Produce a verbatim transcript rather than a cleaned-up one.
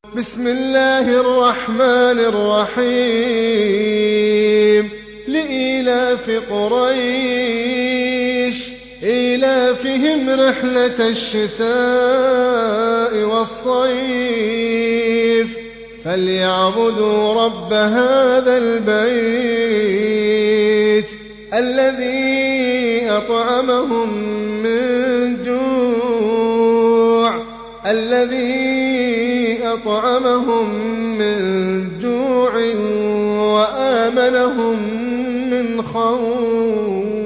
بسم الله الرحمن الرحيم لإيلاف قريش إيلافهم رحلة الشتاء والصيف فليعبدوا رب هذا البيت الذي أطعمهم من جوع الذي أطعمهم من جوع وآمنهم من خوف.